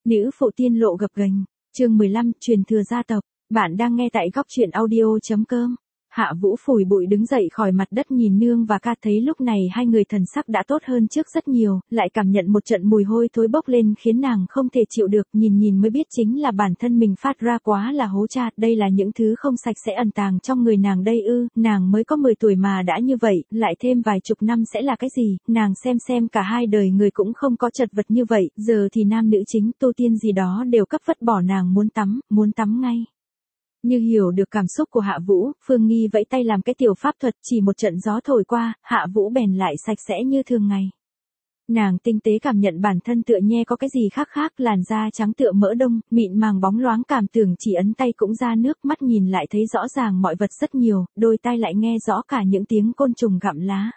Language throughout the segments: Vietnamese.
Nữ phụ tiên lộ gập ghềnh, chương 15, truyền thừa gia tộc. Bạn đang nghe tại góc truyện audio.com. Hạ Vũ phủi bụi đứng dậy khỏi mặt đất nhìn nương và ca, thấy lúc này hai người thần sắc đã tốt hơn trước rất nhiều, lại cảm nhận một trận mùi hôi thối bốc lên khiến nàng không thể chịu được, nhìn mới biết chính là bản thân mình phát ra quá là hố cha, đây là những thứ không sạch sẽ ẩn tàng trong người nàng đây ư, nàng mới có 10 tuổi mà đã như vậy, lại thêm vài chục năm sẽ là cái gì, nàng xem cả hai đời người cũng không có chật vật như vậy, giờ thì nam nữ chính tu tiên gì đó đều cấp vất bỏ nàng muốn tắm ngay. Như hiểu được cảm xúc của Hạ Vũ, Phương Nghi vẫy tay làm cái tiểu pháp thuật, chỉ một trận gió thổi qua, Hạ Vũ bèn lại sạch sẽ như thường ngày. Nàng tinh tế cảm nhận bản thân tựa nhe có cái gì khác, làn da trắng tựa mỡ đông, mịn màng bóng loáng, cảm tưởng chỉ ấn tay cũng ra nước, mắt nhìn lại thấy rõ ràng mọi vật rất nhiều, đôi tai lại nghe rõ cả những tiếng côn trùng gặm lá.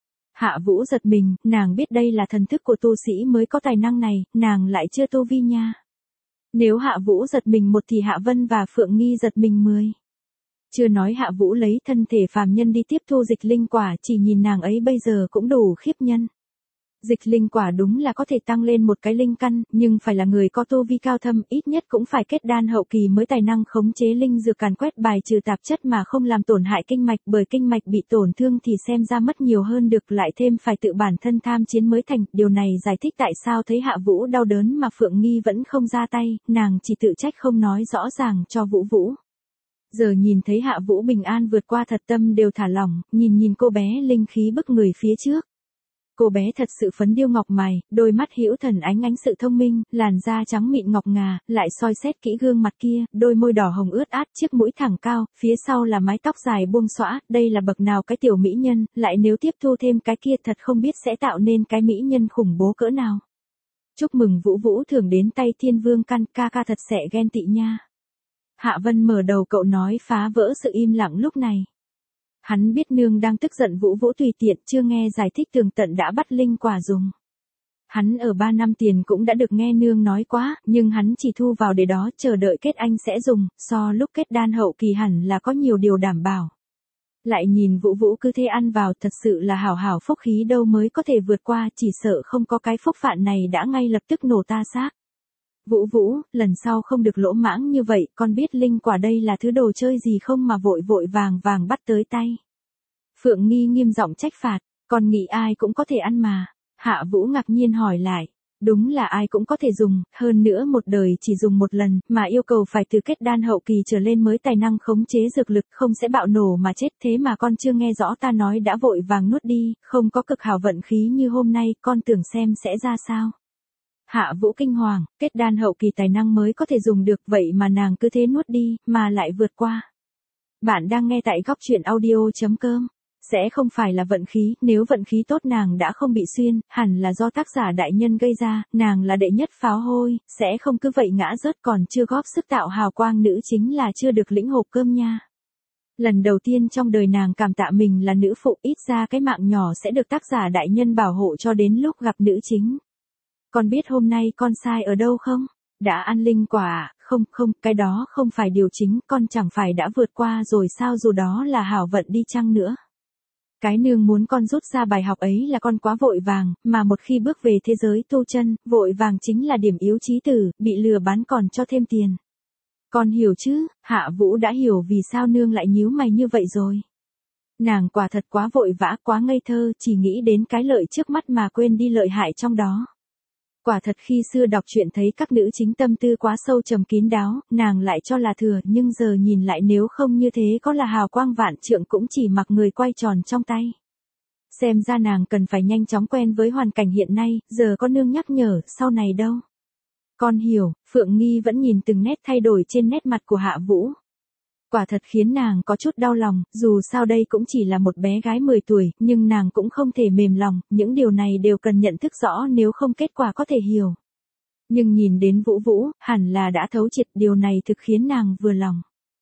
Hạ Vũ giật mình, nàng biết đây là thần thức của tu sĩ mới có tài năng này, nàng lại chưa tu vi nha. Nếu Hạ Vũ giật mình 1 thì Hạ Vân và Phượng Nghi giật mình 10. Chưa nói Hạ Vũ lấy thân thể phàm nhân đi tiếp thu dịch linh quả, chỉ nhìn nàng ấy bây giờ cũng đủ khiếp nhân. Dịch linh quả đúng là có thể tăng lên một cái linh căn, nhưng phải là người có tu vi cao thâm, ít nhất cũng phải kết đan hậu kỳ mới tài năng khống chế linh dược càn quét bài trừ tạp chất mà không làm tổn hại kinh mạch, bởi kinh mạch bị tổn thương thì xem ra mất nhiều hơn được, lại thêm phải tự bản thân tham chiến mới thành, điều này giải thích tại sao thấy Hạ Vũ đau đớn mà Phượng Nghi vẫn không ra tay, nàng chỉ tự trách không nói rõ ràng cho Vũ. Giờ nhìn thấy Hạ Vũ bình an vượt qua thật tâm đều thả lỏng, nhìn cô bé linh khí bức người phía trước. Cô bé thật sự phấn điêu ngọc mày, đôi mắt hữu thần ánh sự thông minh, làn da trắng mịn ngọc ngà, lại soi xét kỹ gương mặt kia, đôi môi đỏ hồng ướt át, chiếc mũi thẳng cao, phía sau là mái tóc dài buông xõa, đây là bậc nào cái tiểu mỹ nhân, lại nếu tiếp thu thêm cái kia thật không biết sẽ tạo nên cái mỹ nhân khủng bố cỡ nào. Chúc mừng Vũ thưởng đến tay Thiên Vương căn, ca thật sẽ ghen tị nha. Hạ Vân mở đầu cậu nói phá vỡ sự im lặng lúc này. Hắn biết nương đang tức giận, Vũ tùy tiện chưa nghe giải thích tường tận đã bắt linh quả dùng. Hắn ở 3 năm tiền cũng đã được nghe nương nói quá, nhưng hắn chỉ thu vào để đó chờ đợi kết anh sẽ dùng, so lúc kết đan hậu kỳ hẳn là có nhiều điều đảm bảo. Lại nhìn Vũ cứ thế ăn vào, thật sự là hảo phúc khí đâu mới có thể vượt qua, chỉ sợ không có cái phúc phạn này đã ngay lập tức nổ ta xác. Vũ, lần sau không được lỗ mãng như vậy, con biết linh quả đây là thứ đồ chơi gì không mà vội vàng bắt tới tay. Phượng Nghi nghiêm giọng trách phạt, con nghĩ ai cũng có thể ăn mà. Hạ Vũ ngạc nhiên hỏi lại, đúng là ai cũng có thể dùng, hơn nữa một đời chỉ dùng một lần, mà yêu cầu phải từ kết đan hậu kỳ trở lên mới tài năng khống chế dược lực, không sẽ bạo nổ mà chết, thế mà con chưa nghe rõ ta nói đã vội vàng nuốt đi, không có cực hảo vận khí như hôm nay, con tưởng xem sẽ ra sao. Hạ Vũ kinh hoàng, kết đan hậu kỳ tài năng mới có thể dùng được, vậy mà nàng cứ thế nuốt đi, mà lại vượt qua. Bạn đang nghe tại góc truyện audio.com. Sẽ không phải là vận khí, nếu vận khí tốt nàng đã không bị xuyên, hẳn là do tác giả đại nhân gây ra, nàng là đệ nhất pháo hôi, sẽ không cứ vậy ngã rớt, còn chưa góp sức tạo hào quang nữ chính là chưa được lĩnh hộp cơm nha. Lần đầu tiên trong đời nàng cảm tạ mình là nữ phụ, ít ra cái mạng nhỏ sẽ được tác giả đại nhân bảo hộ cho đến lúc gặp nữ chính. Con biết hôm nay con sai ở đâu không? Đã ăn linh quả à? Không, cái đó không phải điều chính, con chẳng phải đã vượt qua rồi sao, dù đó là hảo vận đi chăng nữa. Cái nương muốn con rút ra bài học ấy là con quá vội vàng, mà một khi bước về thế giới tu chân, vội vàng chính là điểm yếu chí tử, bị lừa bán còn cho thêm tiền. Con hiểu chứ? Hạ Vũ đã hiểu vì sao nương lại nhíu mày như vậy rồi. Nàng quả thật quá vội vã, quá ngây thơ, chỉ nghĩ đến cái lợi trước mắt mà quên đi lợi hại trong đó. Quả thật khi xưa đọc truyện thấy các nữ chính tâm tư quá sâu trầm kín đáo, nàng lại cho là thừa, nhưng giờ nhìn lại nếu không như thế có là hào quang vạn trượng cũng chỉ mặc người quay tròn trong tay. Xem ra nàng cần phải nhanh chóng quen với hoàn cảnh hiện nay, giờ có nương nhắc nhở, sau này đâu. Con hiểu, Phượng Nghi vẫn nhìn từng nét thay đổi trên nét mặt của Hạ Vũ. Quả thật khiến nàng có chút đau lòng, dù sao đây cũng chỉ là một bé gái 10 tuổi, nhưng nàng cũng không thể mềm lòng, những điều này đều cần nhận thức rõ nếu không kết quả có thể hiểu. Nhưng nhìn đến Vũ, hẳn là đã thấu triệt, điều này thực khiến nàng vừa lòng.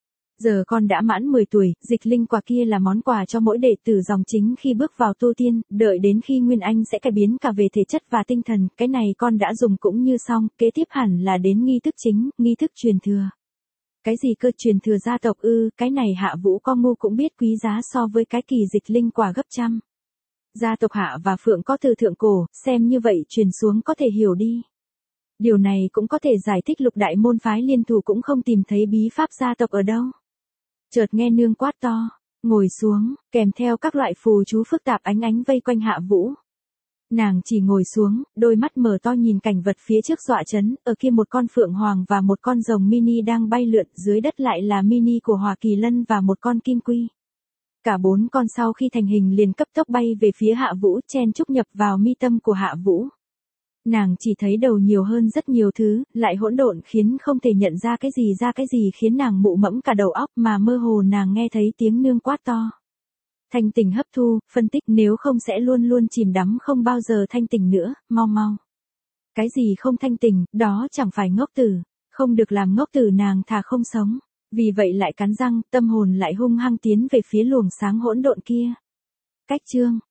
Giờ con đã mãn 10 tuổi, dịch linh quả kia là món quà cho mỗi đệ tử dòng chính khi bước vào tu tiên, đợi đến khi Nguyên Anh sẽ cải biến cả về thể chất và tinh thần, cái này con đã dùng cũng như xong, kế tiếp hẳn là đến nghi thức chính, nghi thức truyền thừa. Cái gì cơ, truyền thừa gia tộc ư? Cái này Hạ Vũ con ngu cũng biết quý giá so với cái kỳ dịch linh quả gấp trăm. Gia tộc Hạ và Phượng có từ thượng cổ, xem như vậy truyền xuống có thể hiểu đi. Điều này cũng có thể giải thích lục đại môn phái liên thủ cũng không tìm thấy bí pháp gia tộc ở đâu. Chợt nghe nương quát to, ngồi xuống, kèm theo các loại phù chú phức tạp ánh ánh vây quanh Hạ Vũ. Nàng chỉ ngồi xuống, đôi mắt mở to nhìn cảnh vật phía trước dọa chấn, ở kia một con phượng hoàng và một con rồng mini đang bay lượn, dưới đất lại là mini của Hỏa Kỳ Lân và một con kim quy. Cả 4 con sau khi thành hình liền cấp tốc bay về phía Hạ Vũ, chen chúc nhập vào mi tâm của Hạ Vũ. Nàng chỉ thấy đầu nhiều hơn rất nhiều thứ, lại hỗn độn khiến không thể nhận ra cái gì khiến nàng mụ mẫm cả đầu óc, mà mơ hồ nàng nghe thấy tiếng nương quát to. Thanh tỉnh hấp thu, phân tích, nếu không sẽ luôn luôn chìm đắm không bao giờ thanh tỉnh nữa, mau mau. Cái gì không thanh tỉnh, đó chẳng phải ngốc tử, không được làm ngốc tử, nàng thà không sống. Vì vậy lại cắn răng, tâm hồn lại hung hăng tiến về phía luồng sáng hỗn độn kia. Cách chương